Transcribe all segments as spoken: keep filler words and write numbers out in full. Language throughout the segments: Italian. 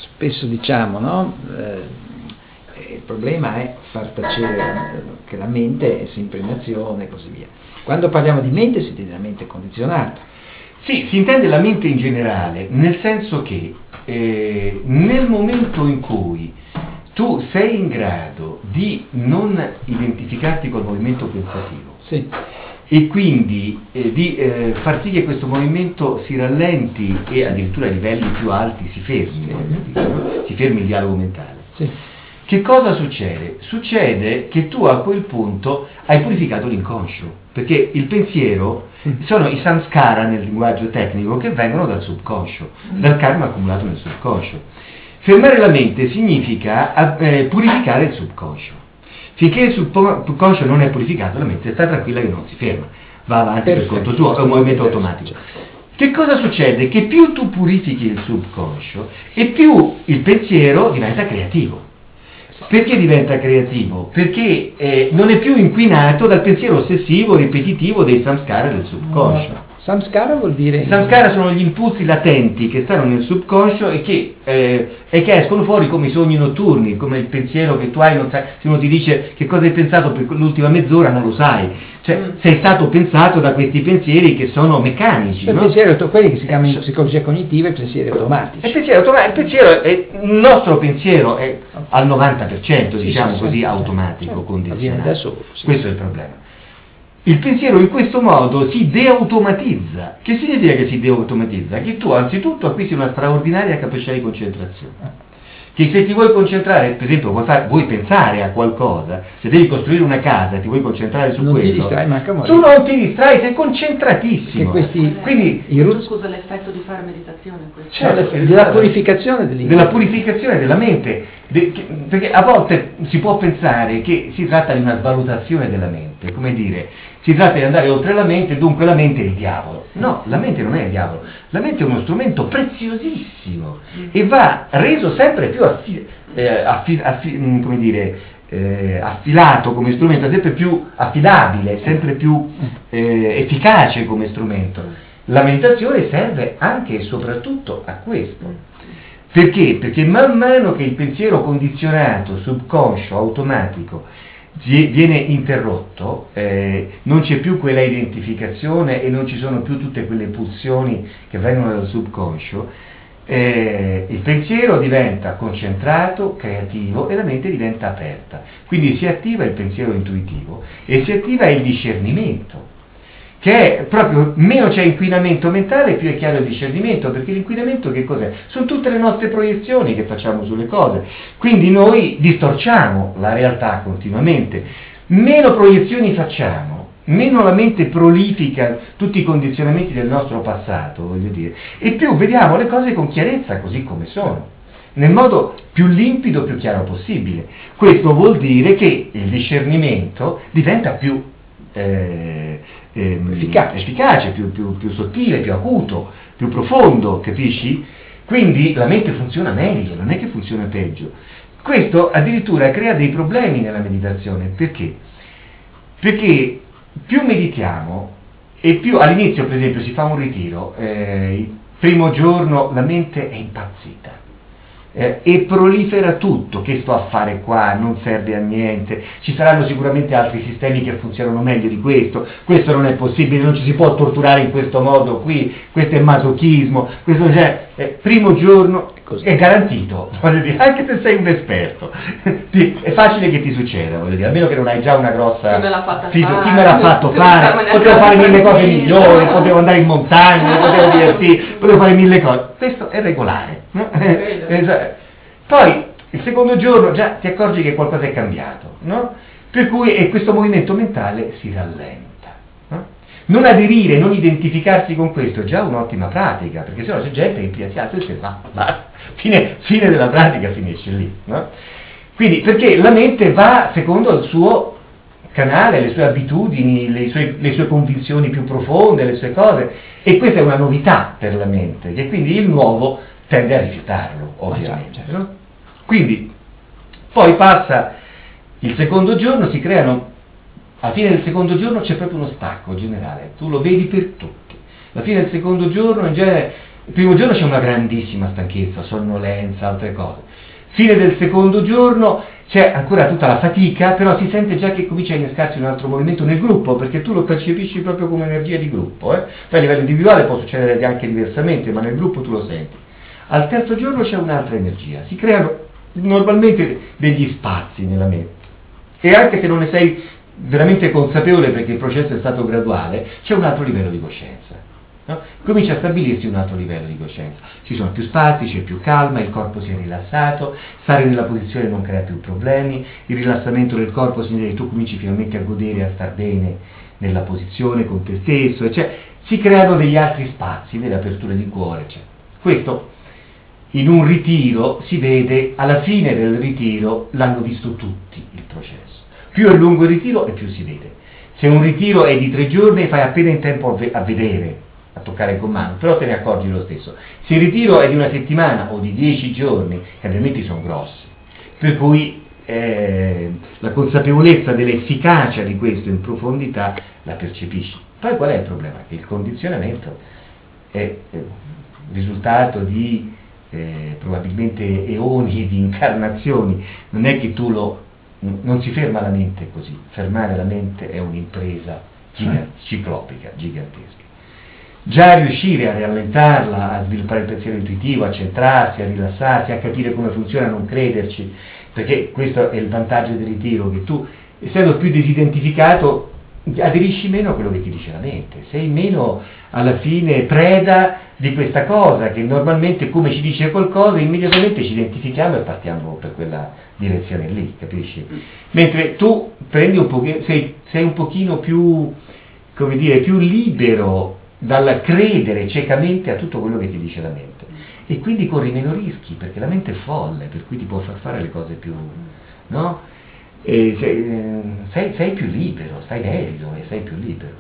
spesso diciamo, no? Eh, il problema è far tacere che la mente è sempre in azione e così via. Quando parliamo di mente si intende la mente condizionata. Sì, si intende la mente in generale, nel senso che eh, nel momento in cui tu sei in grado di non identificarti col movimento pensativo, sì, e quindi eh, di eh, far sì che questo movimento si rallenti e addirittura a livelli più alti si fermi, no? Si fermi il dialogo mentale. sì. Che cosa succede? Succede che tu a quel punto hai purificato l'inconscio, perché il pensiero sono i samskara nel linguaggio tecnico che vengono dal subconscio, dal karma accumulato nel subconscio. Fermare la mente significa eh, purificare il subconscio. Finché il subconscio non è purificato, la mente sta tranquilla che non si ferma, va avanti per conto suo, è un movimento automatico. Che cosa succede? Che più tu purifichi il subconscio e più il pensiero diventa creativo. Perché diventa creativo? Perché eh, non è più inquinato dal pensiero ossessivo, ripetitivo dei samskara del subconscio. Samskara vuol dire... I samskara sono gli impulsi latenti che stanno nel subconscio e che, eh, e che escono fuori come i sogni notturni, come il pensiero che tu hai, non sai, se uno ti dice che cosa hai pensato per l'ultima mezz'ora non lo sai. Cioè, mm. sei stato pensato da questi pensieri che sono meccanici. Il no? pensiero, quelli che si chiamano in psicologia cognitiva, i pensieri automatici. Il pensiero, automa- il pensiero è, il nostro pensiero è al novanta per cento, sì, diciamo sì, così, sì, automatico, sì, condizionato. Da solo, sì. Questo è il problema. Il pensiero in questo modo si deautomatizza. Che significa che si deautomatizza? Che tu anzitutto acquisti una straordinaria capacità di concentrazione. Che se ti vuoi concentrare, per esempio vuoi, fare, vuoi pensare a qualcosa, se devi costruire una casa, ti vuoi concentrare su non quello, ti distrai, manca tu non ti distrai, sei concentratissimo. Questi, Quindi, questo, scusa, l'effetto di fare meditazione, questo. Cioè, cioè, della purificazione dell'interno. Della purificazione della mente, de, che, perché a volte si può pensare che si tratta di una svalutazione della mente, come dire, si tratta di andare oltre la mente, dunque la mente è il diavolo. No, la mente non è il diavolo, la mente è uno strumento preziosissimo e va reso sempre più affi, eh, affi, affi, come dire, eh, affilato come strumento, sempre più affidabile, sempre più eh, efficace come strumento. La meditazione serve anche e soprattutto a questo. Perché? Perché man mano che il pensiero condizionato, subconscio, automatico viene interrotto, eh, non c'è più quella identificazione e non ci sono più tutte quelle pulsioni che vengono dal subconscio, eh, il pensiero diventa concentrato, creativo e la mente diventa aperta. Quindi si attiva il pensiero intuitivo e si attiva il discernimento, che è proprio, meno c'è inquinamento mentale, più è chiaro il discernimento, perché l'inquinamento che cos'è? Sono tutte le nostre proiezioni che facciamo sulle cose, quindi noi distorciamo la realtà continuamente, meno proiezioni facciamo, meno la mente prolifica tutti i condizionamenti del nostro passato, voglio dire, e più vediamo le cose con chiarezza così come sono, nel modo più limpido, più chiaro possibile. Questo vuol dire che il discernimento diventa più eh, Ehm, efficace, efficace più, più, più sottile, più acuto, più profondo, capisci? Quindi la mente funziona meglio, non è che funziona peggio. Questo addirittura crea dei problemi nella meditazione. Perché? Perché più meditiamo e più all'inizio, per esempio, si fa un ritiro, eh, il primo giorno la mente è impazzita. Eh, e prolifera tutto, che sto a fare qua, non serve a niente, ci saranno sicuramente altri sistemi che funzionano meglio di questo, questo non è possibile, non ci si può torturare in questo modo qui, questo è masochismo, questo cioè, eh, primo giorno è garantito, voglio dire, anche se sei un esperto, ti, è facile che ti succeda, voglio dire, almeno che non hai già una grossa... Chi me l'ha fatta fido, fare? Chi me l'ha fatto fare? Potevo fare mille cose migliori, potevo andare in montagna, potevo divertirmi, potevo fare mille cose, questo è regolare. No? Poi il secondo giorno già ti accorgi che qualcosa è cambiato, no? Per cui e questo movimento mentale si rallenta. No? Non aderire, non identificarsi con questo è già un'ottima pratica, perché sennò c'è gente che prima si alza e se va, basta, fine, fine della pratica finisce lì. No? Quindi perché la mente va secondo il suo canale, le sue abitudini, le sue, le sue convinzioni più profonde, le sue cose, e questa è una novità per la mente, che quindi il nuovo tende a rifiutarlo, ovviamente. No? Quindi, poi passa il secondo giorno, si creano, alla fine del secondo giorno c'è proprio uno stacco generale, tu lo vedi per tutti. Alla fine del secondo giorno, in genere, il primo giorno c'è una grandissima stanchezza, sonnolenza, altre cose. Fine del secondo giorno c'è ancora tutta la fatica, però si sente già che comincia a innescarsi un altro movimento nel gruppo, perché tu lo percepisci proprio come energia di gruppo. Eh? Poi a livello individuale può succedere anche diversamente, ma nel gruppo tu lo senti. Al terzo giorno c'è un'altra energia, si creano normalmente degli spazi nella mente, e anche se non ne sei veramente consapevole perché il processo è stato graduale, c'è un altro livello di coscienza. No? Comincia a stabilirsi un altro livello di coscienza, ci sono più spazi, c'è più calma, il corpo si è rilassato, stare nella posizione non crea più problemi, il rilassamento del corpo significa che tu cominci finalmente a godere, a star bene nella posizione con te stesso, cioè si creano degli altri spazi, delle aperture di cuore, eccetera. Questo in un ritiro si vede, alla fine del ritiro l'hanno visto tutti il processo, più è lungo il ritiro e più si vede. Se un ritiro è di tre giorni fai appena in tempo a, ve- a vedere, a toccare con mano, però te ne accorgi lo stesso. Se il ritiro è di una settimana o di dieci giorni, i cambiamenti sono grossi, per cui eh, la consapevolezza dell'efficacia di questo in profondità la percepisci. Poi qual è il problema? Che il condizionamento è eh, risultato di eh, probabilmente eoni di incarnazioni, non è che tu lo non si ferma la mente così, fermare la mente è un'impresa giga- ciclopica, gigantesca. Già riuscire a rallentarla, a sviluppare il pensiero intuitivo, a centrarsi, a rilassarsi, a capire come funziona, a non crederci, perché questo è il vantaggio del ritiro, che tu, essendo più disidentificato, aderisci meno a quello che ti dice la mente, sei meno alla fine preda di questa cosa che normalmente, come ci dice qualcosa, immediatamente ci identifichiamo e partiamo per quella direzione lì, capisci? Mentre tu prendi un pochino, sei, sei un pochino più, come dire, più libero dal credere ciecamente a tutto quello che ti dice la mente, e quindi corri meno rischi, perché la mente è folle, per cui ti può far fare le cose più, no? E sei, sei, sei più libero, stai velido e sei più libero.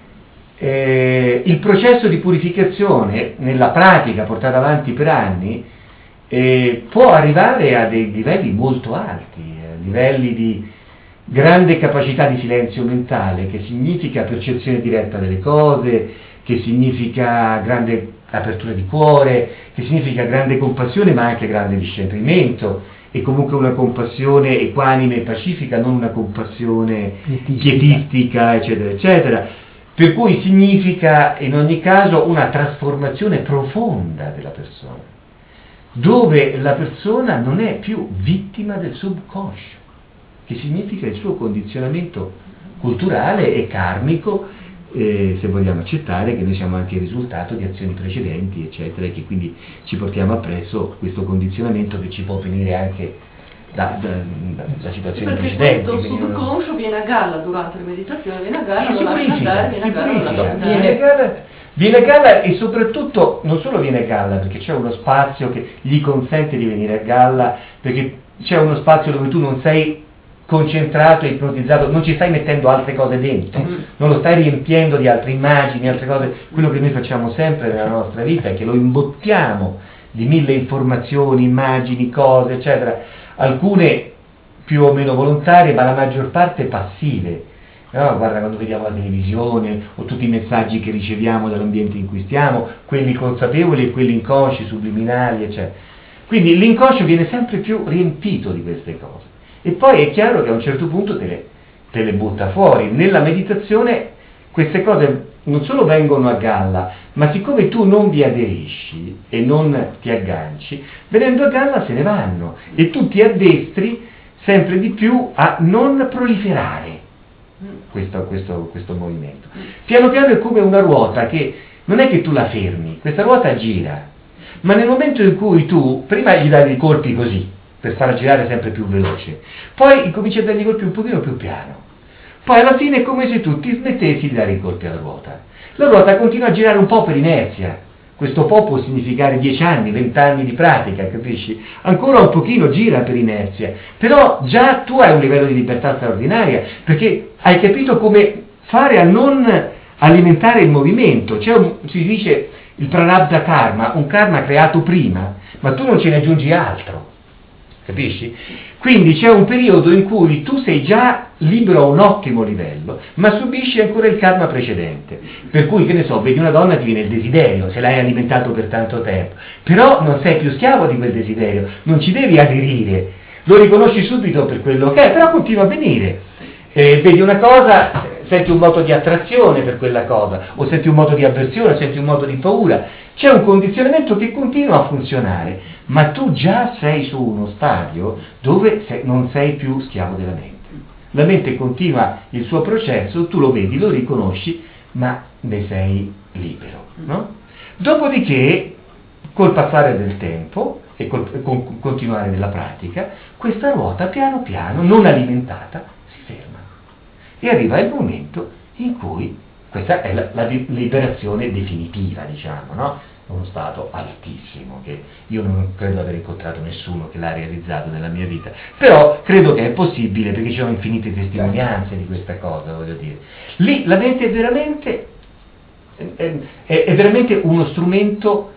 Eh, il processo di purificazione nella pratica portata avanti per anni eh, può arrivare a dei livelli molto alti, eh, livelli di grande capacità di silenzio mentale, che significa percezione diretta delle cose, che significa grande apertura di cuore, che significa grande compassione ma anche grande discernimento, e comunque una compassione equanime e pacifica, non una compassione pietistica, pietistica eccetera eccetera. Per cui significa in ogni caso una trasformazione profonda della persona, dove la persona non è più vittima del subconscio, che significa il suo condizionamento culturale e karmico, eh, se vogliamo accettare che noi siamo anche il risultato di azioni precedenti, eccetera, e che quindi ci portiamo appresso questo condizionamento che ci può venire anche da, da, da, da situazioni perché precedenti. Questo subconscio viene a galla durante la meditazione, viene a galla, si lo lascia andare, si viene a galla, lo lascia andare. viene a galla, viene a galla e soprattutto non solo viene a galla perché c'è uno spazio che gli consente di venire a galla, perché c'è uno spazio dove tu non sei concentrato e ipnotizzato, non ci stai mettendo altre cose dentro, mm. non lo stai riempiendo di altre immagini, altre cose. Quello che noi facciamo sempre nella nostra vita è che lo imbottiamo di mille informazioni, immagini, cose, eccetera, alcune più o meno volontarie, ma la maggior parte passive. No, guarda, quando vediamo la televisione o tutti i messaggi che riceviamo dall'ambiente in cui stiamo, quelli consapevoli e quelli inconsci, subliminali, eccetera. Quindi l'inconscio viene sempre più riempito di queste cose. E poi è chiaro che a un certo punto te le, te le butta fuori. Nella meditazione queste cose non solo vengono a galla, ma siccome tu non vi aderisci e non ti agganci, venendo a galla se ne vanno e tu ti addestri sempre di più a non proliferare questo, questo, questo movimento. Piano piano è come una ruota che non è che tu la fermi, questa ruota gira, ma nel momento in cui tu prima gli dai dei colpi così, per farla girare sempre più veloce, poi incominci a dargli colpi un pochino più piano, poi alla fine è come se tu ti smettessi di dare i colpi alla ruota, la ruota continua a girare un po' per inerzia, questo po' può significare dieci anni, venti anni di pratica, capisci? Ancora un pochino gira per inerzia, però già tu hai un livello di libertà straordinaria, perché hai capito come fare a non alimentare il movimento. C'è un, si dice il prarabdha karma, un karma creato prima, ma tu non ce ne aggiungi altro. capisci? Quindi c'è un periodo in cui tu sei già libero a un ottimo livello, ma subisci ancora il karma precedente, per cui, che ne so, vedi una donna, ti viene il desiderio, se l'hai alimentato per tanto tempo, però non sei più schiavo di quel desiderio, non ci devi aderire, lo riconosci subito per quello che è, però continua a venire. Eh, vedi una cosa, senti un moto di attrazione per quella cosa, o senti un moto di avversione, o senti un moto di paura, c'è un condizionamento che continua a funzionare, ma tu già sei su uno stadio dove sei, non sei più schiavo della mente. La mente continua il suo processo, tu lo vedi, lo riconosci, ma ne sei libero, no? Dopodiché, col passare del tempo e col con continuare della pratica, questa ruota piano piano, non alimentata, si ferma. E arriva il momento in cui, questa è la, la liberazione definitiva, diciamo, no? Uno stato altissimo, che io non credo aver incontrato nessuno che l'ha realizzato nella mia vita, però credo che è possibile perché ci sono infinite testimonianze di questa cosa, voglio dire. Lì la mente è veramente, è, è, è veramente uno strumento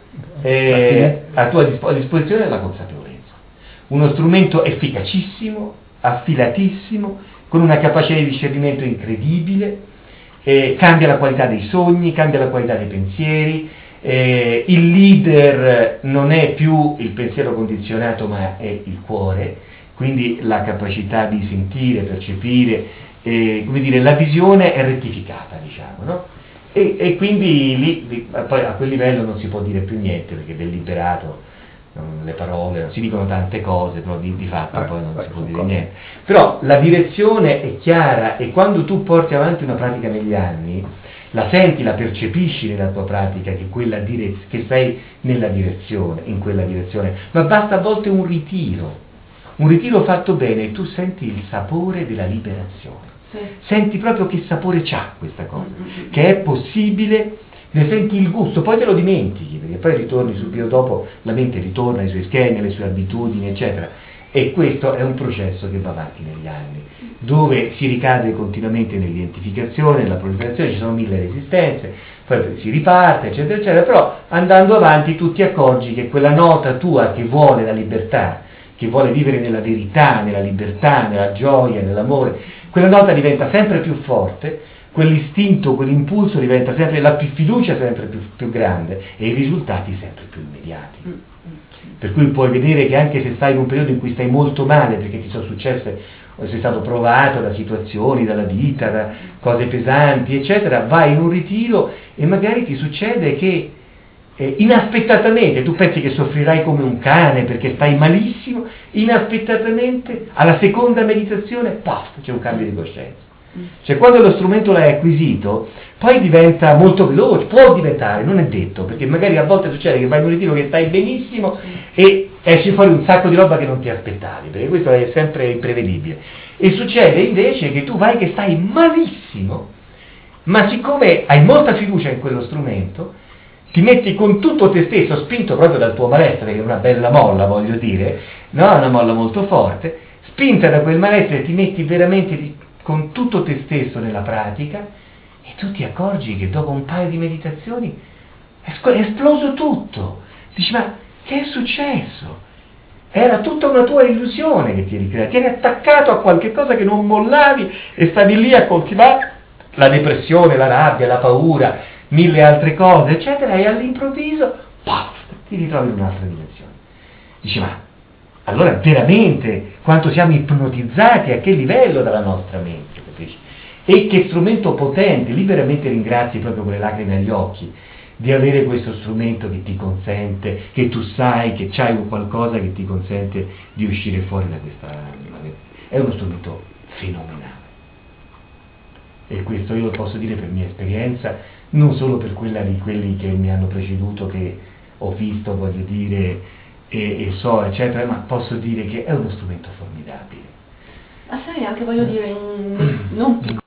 eh, a tua disp- a disposizione della consapevolezza, uno strumento efficacissimo, affilatissimo, con una capacità di discernimento incredibile, eh, cambia la qualità dei sogni, cambia la qualità dei pensieri. Eh, il leader non è più il pensiero condizionato, ma è il cuore, quindi la capacità di sentire, percepire, eh, come dire, la visione è rettificata, diciamo, no? E, e quindi lì, lì, poi a quel livello non si può dire più niente, perché del liberato non, le parole, si dicono tante cose, però di, di fatto ah, poi non beh, si può dire come. niente. Però la direzione è chiara, e quando tu porti avanti una pratica negli anni, la senti, la percepisci nella tua pratica, che, quella direz- che sei nella direzione, in quella direzione, ma basta a volte un ritiro, un ritiro fatto bene, e tu senti il sapore della liberazione, sì. Senti proprio che sapore c'ha questa cosa, mm-hmm. che è possibile, ne senti il gusto, poi te lo dimentichi, perché poi ritorni subito dopo, la mente ritorna ai suoi schemi, alle sue abitudini, eccetera. E questo è un processo che va avanti negli anni, dove si ricade continuamente nell'identificazione, nella proliferazione, ci sono mille resistenze, poi si riparte, eccetera, eccetera, però andando avanti tu ti accorgi che quella nota tua che vuole la libertà, che vuole vivere nella verità, nella libertà, nella gioia, nell'amore, quella nota diventa sempre più forte, quell'istinto, quell'impulso diventa sempre, la più fiducia sempre più, più grande, e i risultati sempre più immediati. Per cui puoi vedere che anche se stai in un periodo in cui stai molto male, perché ti sono successe, o sei stato provato da situazioni, dalla vita, da cose pesanti, eccetera, vai in un ritiro e magari ti succede che eh, inaspettatamente, tu pensi che soffrirai come un cane perché stai malissimo, inaspettatamente alla seconda meditazione, paf, c'è un cambio di coscienza. Cioè quando lo strumento l'hai acquisito, poi diventa molto veloce, può diventare, non è detto, perché magari a volte succede che vai in un ritiro che stai benissimo e esci fuori un sacco di roba che non ti aspettavi, perché questo è sempre imprevedibile. E succede invece che tu vai che stai malissimo, ma siccome hai molta fiducia in quello strumento, ti metti con tutto te stesso, spinto proprio dal tuo malessere, che è una bella molla, voglio dire, no? Una molla molto forte, spinta da quel malessere, ti metti veramente di, con tutto te stesso nella pratica, e tu ti accorgi che dopo un paio di meditazioni è esploso tutto. Dici, ma che è successo? Era tutta una tua illusione che ti eri creata, ti eri attaccato a qualche cosa che non mollavi e stavi lì a coltivare la depressione, la rabbia, la paura, mille altre cose, eccetera, e all'improvviso, paf, ti ritrovi in un'altra dimensione. Dici, ma allora veramente quanto siamo ipnotizzati, a che livello dalla nostra mente, capisci? E che strumento potente, lì veramente ringrazi proprio con le lacrime agli occhi di avere questo strumento che ti consente, che tu sai che c'hai qualcosa che ti consente di uscire fuori da questa... È uno strumento fenomenale. E questo io lo posso dire per mia esperienza, non solo per quella di quelli che mi hanno preceduto, che ho visto, voglio dire, e, e so, eccetera, ma posso dire che è uno strumento formidabile. Ma sai, anche voglio dire, non piccolo.